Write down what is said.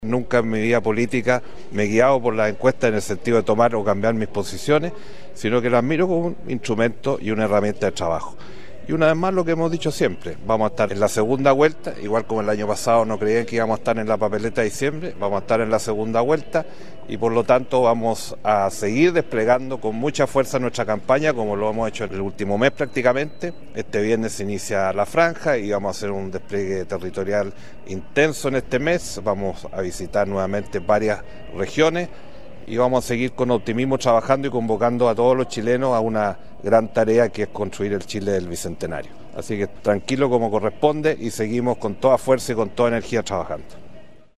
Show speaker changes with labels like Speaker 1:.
Speaker 1: Nunca en mi vida política me he guiado por las encuestas en el sentido de tomar o cambiar mis posiciones, sino que las miro como un instrumento y una herramienta de trabajo. Y una vez más lo que hemos dicho siempre, vamos a estar en la segunda vuelta, igual como el año pasado no creían que íbamos a estar en la papeleta de diciembre, vamos a estar en la segunda vuelta y por lo tanto vamos a seguir desplegando con mucha fuerza nuestra campaña como lo hemos hecho en el último mes prácticamente. Este viernes se inicia la franja y vamos a hacer un despliegue territorial intenso en este mes, vamos a visitar nuevamente varias regiones y vamos a seguir con optimismo trabajando y convocando a todos los chilenos a una gran tarea que es construir el Chile del Bicentenario. Así que tranquilo como corresponde y seguimos con toda fuerza y con toda energía trabajando.